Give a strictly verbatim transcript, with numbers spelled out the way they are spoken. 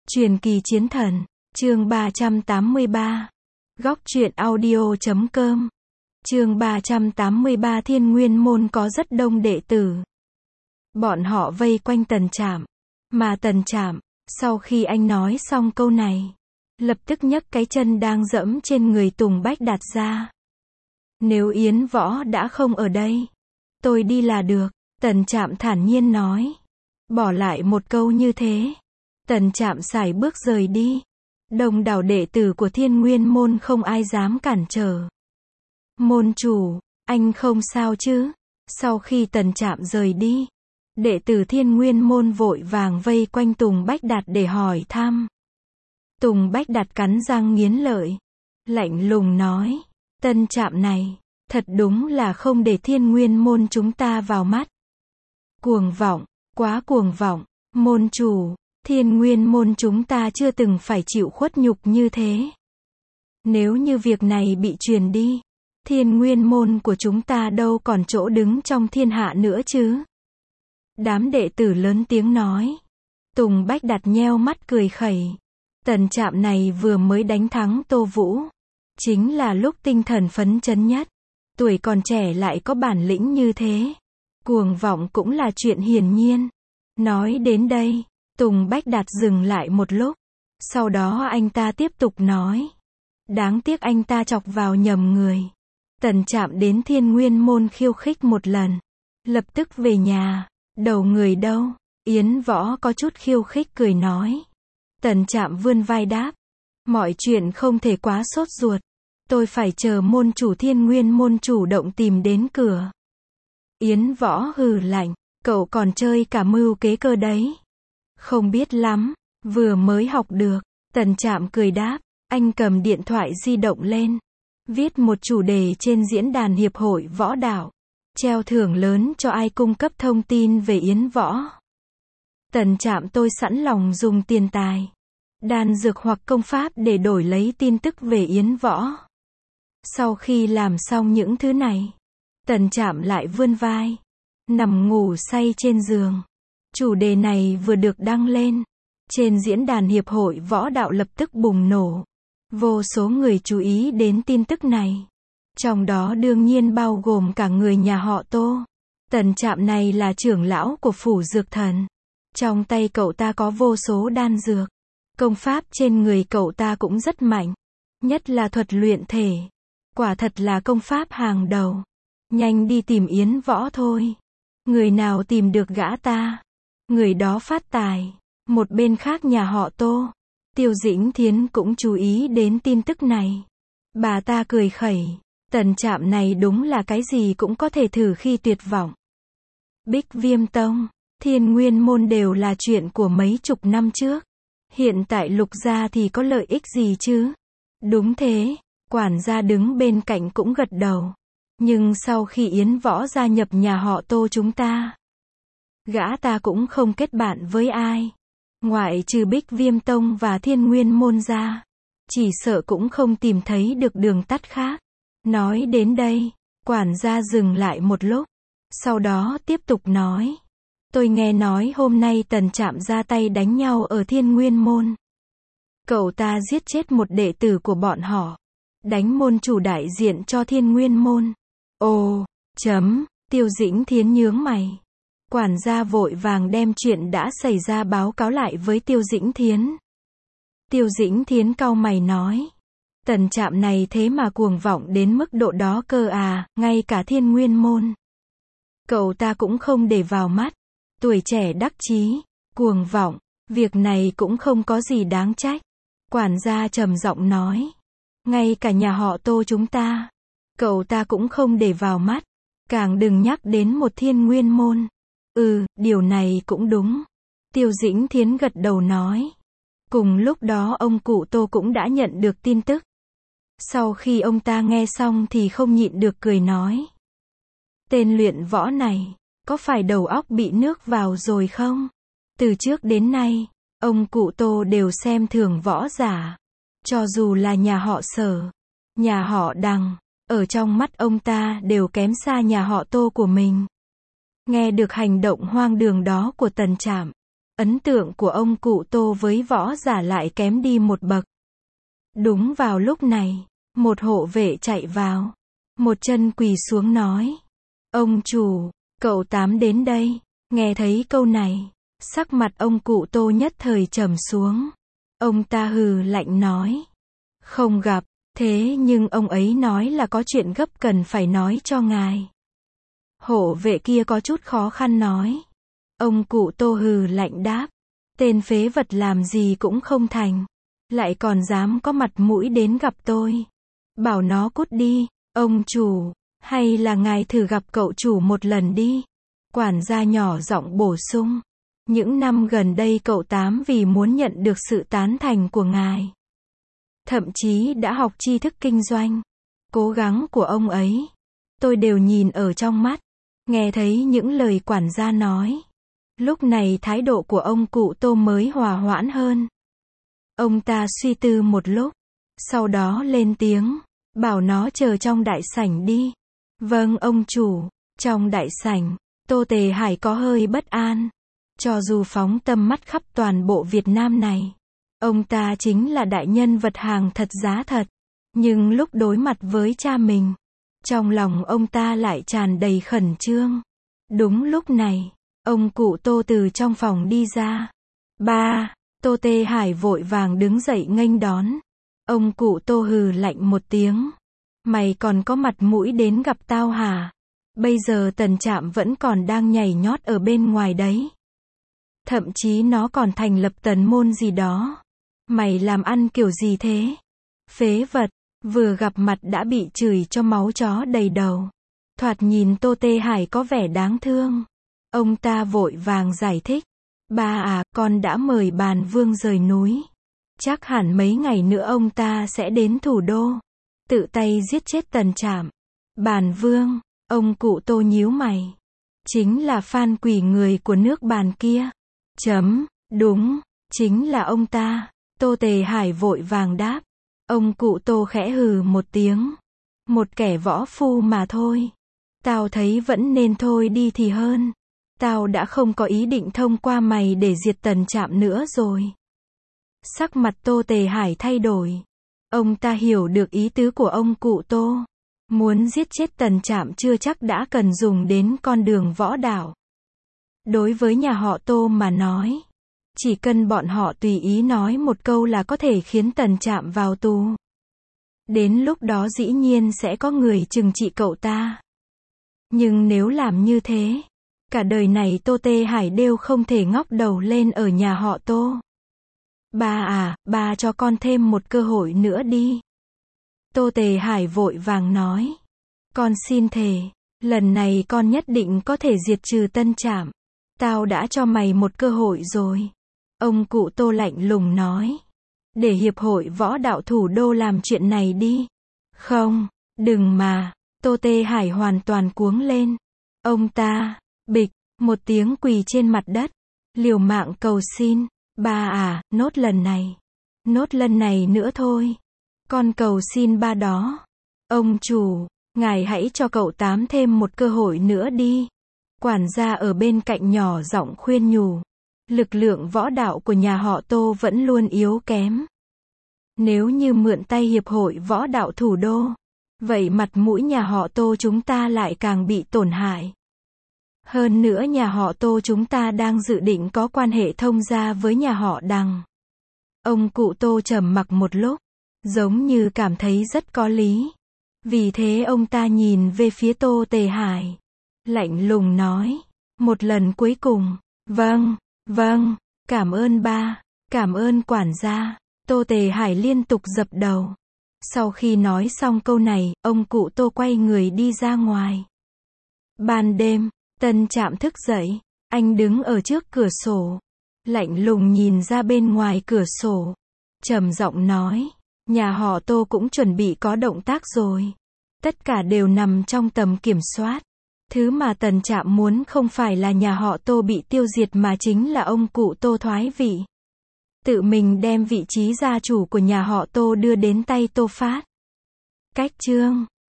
Truyền kỳ chiến thần, chương ba trăm tám mươi ba. Góc truyện audio chấm com. Chương ba trăm tám mươi ba Thiên Nguyên môn có rất đông đệ tử. Bọn họ vây quanh Tần Trạm, mà Tần Trạm, sau khi anh nói xong câu này, lập tức nhấc cái chân đang dẫm trên người Tùng Bách Đạt ra. Nếu Yến Võ đã không ở đây, tôi đi là được, Tần Trạm thản nhiên nói. Bỏ lại một câu như thế, Tần Trạm sải bước rời đi. Đông đảo đệ tử của Thiên Nguyên môn không ai dám cản trở. Môn chủ, anh không sao chứ? Sau khi Tần Trạm rời đi, đệ tử Thiên Nguyên môn vội vàng vây quanh Tùng Bách Đạt để hỏi thăm. Tùng Bách Đạt cắn răng nghiến lợi, lạnh lùng nói, Tần Trạm này, thật đúng là không để Thiên Nguyên môn chúng ta vào mắt. Cuồng vọng, quá cuồng vọng, môn chủ, Thiên Nguyên môn chúng ta chưa từng phải chịu khuất nhục như thế. Nếu như việc này bị truyền đi, Thiên Nguyên môn của chúng ta đâu còn chỗ đứng trong thiên hạ nữa chứ? Đám đệ tử lớn tiếng nói. Tùng Bách Đạt nheo mắt cười khẩy. Tần Trạm này vừa mới đánh thắng Tô Vũ, chính là lúc tinh thần phấn chấn nhất. Tuổi còn trẻ lại có bản lĩnh như thế, cuồng vọng cũng là chuyện hiển nhiên. Nói đến đây, Tùng Bách Đạt dừng lại một lúc, sau đó anh ta tiếp tục nói. Đáng tiếc anh ta chọc vào nhầm người. Tần Trạm đến Thiên Nguyên môn khiêu khích một lần, lập tức về nhà. Đầu người đâu? Yến Võ có chút khiêu khích cười nói. Tần Trạm vươn vai đáp. Mọi chuyện không thể quá sốt ruột. Tôi phải chờ môn chủ Thiên Nguyên môn chủ động tìm đến cửa. Yến Võ hừ lạnh. Cậu còn chơi cả mưu kế cơ đấy. Không biết lắm, vừa mới học được. Tần Trạm cười đáp. Anh cầm điện thoại di động lên, viết một chủ đề trên diễn đàn hiệp hội võ đạo, treo thưởng lớn cho ai cung cấp thông tin về Yến Võ. Tần Trạm tôi sẵn lòng dùng tiền tài, đan dược hoặc công pháp để đổi lấy tin tức về Yến Võ. Sau khi làm xong những thứ này, Tần Trạm lại vươn vai, nằm ngủ say trên giường. Chủ đề này vừa được đăng lên, trên diễn đàn hiệp hội võ đạo lập tức bùng nổ. Vô số người chú ý đến tin tức này. Trong đó đương nhiên bao gồm cả người nhà họ Tô. Tần Trạm này là trưởng lão của phủ dược thần. Trong tay cậu ta có vô số đan dược. Công pháp trên người cậu ta cũng rất mạnh. Nhất là thuật luyện thể. Quả thật là công pháp hàng đầu. Nhanh đi tìm Yến Võ thôi. Người nào tìm được gã ta, người đó phát tài. Một bên khác nhà họ Tô, Tiêu Dĩnh Thiến cũng chú ý đến tin tức này. Bà ta cười khẩy. Tần Trạm này đúng là cái gì cũng có thể thử khi tuyệt vọng. Bích Viêm Tông, Thiên Nguyên môn đều là chuyện của mấy chục năm trước. Hiện tại Lục gia thì có lợi ích gì chứ? Đúng thế, quản gia đứng bên cạnh cũng gật đầu. Nhưng sau khi Yến Võ gia nhập nhà họ Tô chúng ta, gã ta cũng không kết bạn với ai. Ngoại trừ Bích Viêm Tông và Thiên Nguyên môn ra, chỉ sợ cũng không tìm thấy được đường tắt khác. Nói đến đây, quản gia dừng lại một lúc, sau đó tiếp tục nói. Tôi nghe nói hôm nay Tần Trạm ra tay đánh nhau ở Thiên Nguyên môn. Cậu ta giết chết một đệ tử của bọn họ, đánh môn chủ đại diện cho Thiên Nguyên môn. Ồ, chấm, Tiêu Dĩnh Thiến nhướng mày. Quản gia vội vàng đem chuyện đã xảy ra báo cáo lại với Tiêu Dĩnh Thiến. Tiêu Dĩnh Thiến cau mày nói. Tần Trạm này thế mà cuồng vọng đến mức độ đó cơ à, ngay cả Thiên Nguyên môn. Cậu ta cũng không để vào mắt. Tuổi trẻ đắc chí, cuồng vọng, việc này cũng không có gì đáng trách. Quản gia trầm giọng nói. Ngay cả nhà họ Tô chúng ta, cậu ta cũng không để vào mắt. Càng đừng nhắc đến một Thiên Nguyên môn. Ừ, điều này cũng đúng. Tiêu Dĩnh Thiến gật đầu nói. Cùng lúc đó ông cụ Tô cũng đã nhận được tin tức. Sau khi ông ta nghe xong thì không nhịn được cười nói. Tên luyện võ này, có phải đầu óc bị nước vào rồi không? Từ trước đến nay, ông cụ Tô đều xem thường võ giả. Cho dù là nhà họ Sở, nhà họ Đằng, ở trong mắt ông ta đều kém xa nhà họ Tô của mình. Nghe được hành động hoang đường đó của Tần Trạm, ấn tượng của ông cụ Tô với võ giả lại kém đi một bậc. Đúng vào lúc này, một hộ vệ chạy vào, một chân quỳ xuống nói: "Ông chủ, cậu Tám đến đây." Nghe thấy câu này, sắc mặt ông cụ Tô nhất thời trầm xuống. Ông ta hừ lạnh nói: "Không gặp, thế nhưng ông ấy nói là có chuyện gấp cần phải nói cho ngài." Hộ vệ kia có chút khó khăn nói. Ông cụ Tô hừ lạnh đáp: "Tên phế vật làm gì cũng không thành, lại còn dám có mặt mũi đến gặp tôi. Bảo nó cút đi, ông chủ, hay là ngài thử gặp cậu chủ một lần đi." Quản gia nhỏ giọng bổ sung: "Những năm gần đây cậu Tám vì muốn nhận được sự tán thành của ngài, thậm chí đã học tri thức kinh doanh. Cố gắng của ông ấy, tôi đều nhìn ở trong mắt." Nghe thấy những lời quản gia nói, lúc này thái độ của ông cụ Tô mới hòa hoãn hơn. Ông ta suy tư một lúc, sau đó lên tiếng, bảo nó chờ trong đại sảnh đi. "Vâng ông chủ." Trong đại sảnh, Tô Tề Hải có hơi bất an. Cho dù phóng tầm mắt khắp toàn bộ Việt Nam này, ông ta chính là đại nhân vật hàng thật giá thật. Nhưng lúc đối mặt với cha mình, trong lòng ông ta lại tràn đầy khẩn trương. Đúng lúc này, ông cụ Tô từ trong phòng đi ra. "Ba!" Tô Tề Hải vội vàng đứng dậy nghênh đón. Ông cụ Tô hừ lạnh một tiếng: "Mày còn có mặt mũi đến gặp tao hả? Bây giờ Tần Trạm vẫn còn đang nhảy nhót ở bên ngoài đấy. Thậm chí nó còn thành lập tần môn gì đó. Mày làm ăn kiểu gì thế? Phế vật!" Vừa gặp mặt đã bị chửi cho máu chó đầy đầu. Thoạt nhìn Tô Tề Hải có vẻ đáng thương. Ông ta vội vàng giải thích: "Ba à, con đã mời Bàn Vương rời núi. Chắc hẳn mấy ngày nữa ông ta sẽ đến thủ đô, tự tay giết chết Tần Trạm." Bàn Vương, ông cụ Tô nhíu mày. Chính là Phan Quỷ người của nước Bàn kia. Chấm, đúng, chính là ông ta. Tô Tề Hải vội vàng đáp. Ông cụ Tô khẽ hừ một tiếng. Một kẻ võ phu mà thôi. Tao thấy vẫn nên thôi đi thì hơn. Tao đã không có ý định thông qua mày để diệt Tần Trạm nữa rồi. Sắc mặt Tô Tề Hải thay đổi. Ông ta hiểu được ý tứ của ông cụ Tô. Muốn giết chết Tần Trạm chưa chắc đã cần dùng đến con đường võ đạo. Đối với nhà họ Tô mà nói, chỉ cần bọn họ tùy ý nói một câu là có thể khiến Tần Trạm vào tù. Đến lúc đó dĩ nhiên sẽ có người trừng trị cậu ta. Nhưng nếu làm như thế, cả đời này Tô Tề Hải đều không thể ngóc đầu lên ở nhà họ Tô. "Ba à, ba cho con thêm một cơ hội nữa đi." Tô Tề Hải vội vàng nói. "Con xin thề, lần này con nhất định có thể diệt trừ Tân Trạm. Tao đã cho mày một cơ hội rồi." Ông cụ Tô lạnh lùng nói. "Để Hiệp hội Võ đạo Thủ đô làm chuyện này đi." "Không, đừng mà." Tô Tề Hải hoàn toàn cuống lên. Ông ta, bịch, một tiếng quỳ trên mặt đất, liều mạng cầu xin. "Ba à, nốt lần này. Nốt lần này nữa thôi. Con cầu xin ba đó. Ông chủ, ngài hãy cho cậu Tám thêm một cơ hội nữa đi." Quản gia ở bên cạnh nhỏ giọng khuyên nhủ. Lực lượng võ đạo của nhà họ Tô vẫn luôn yếu kém. Nếu như mượn tay Hiệp hội Võ đạo Thủ đô, vậy mặt mũi nhà họ Tô chúng ta lại càng bị tổn hại. Hơn nữa nhà họ Tô chúng ta đang dự định có quan hệ thông gia với nhà họ Đằng. Ông cụ Tô trầm mặc một lúc, giống như cảm thấy rất có lý. Vì thế ông ta nhìn về phía Tô Tề Hải, lạnh lùng nói, một lần cuối cùng, "Vâng, vâng, cảm ơn ba, cảm ơn quản gia." Tô Tề Hải liên tục dập đầu. Sau khi nói xong câu này, ông cụ Tô quay người đi ra ngoài. Ban đêm, Tân Trạm thức dậy, anh đứng ở trước cửa sổ, lạnh lùng nhìn ra bên ngoài cửa sổ, trầm giọng nói, nhà họ Tô cũng chuẩn bị có động tác rồi. Tất cả đều nằm trong tầm kiểm soát. Thứ mà Tần Trạm muốn không phải là nhà họ Tô bị tiêu diệt mà chính là ông cụ Tô thoái vị. Tự mình đem vị trí gia chủ của nhà họ Tô đưa đến tay Tô Phát. Cách chương